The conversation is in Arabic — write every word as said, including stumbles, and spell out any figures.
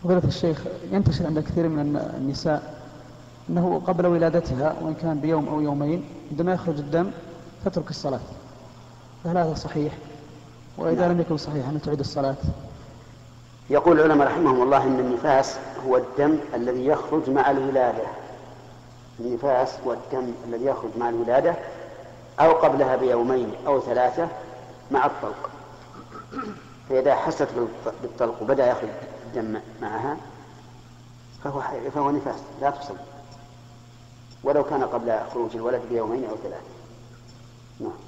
فضيلة الشيخ، ينتشر عند كثير من النساء أنه قبل ولادتها وإن كان بيوم أو يومين عندما يخرج الدم تترك الصلاة، فهل هذا صحيح؟ وإذا نعم. لم يكن صحيحا أن تعيد الصلاة؟ يقول العلماء رحمهم الله إن النفاس هو الدم الذي يخرج مع الولادة. النفاس هو الدم الذي يخرج مع الولادة أو قبلها بيومين أو ثلاثة مع الطلق. فإذا حست بالطلق وبدأ يخرج الدم معها فهو, فهو نفاس لا تصل ولو كان قبل خروج الولد بيومين أو ثلاثة. نعم.